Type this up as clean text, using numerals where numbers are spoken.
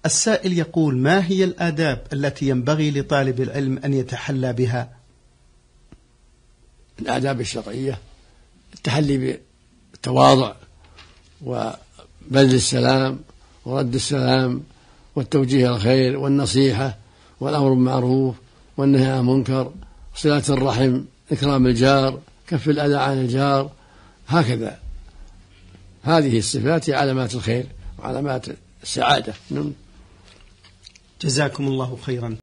السائل يقول: ما هي الآداب التي ينبغي لطالب العلم أن يتحلى بها؟ الآداب الشرعية: التحلي بالتواضع وبذل السلام ورد السلام والتوجيه الخير والنصيحة والأمر بالمعروف والنهي عن المنكر، صلة الرحم، إكرام الجار، كف الأذى عن الجار، هكذا. هذه الصفات هي علامات الخير وعلامات السعادة. جزاكم الله خيرا.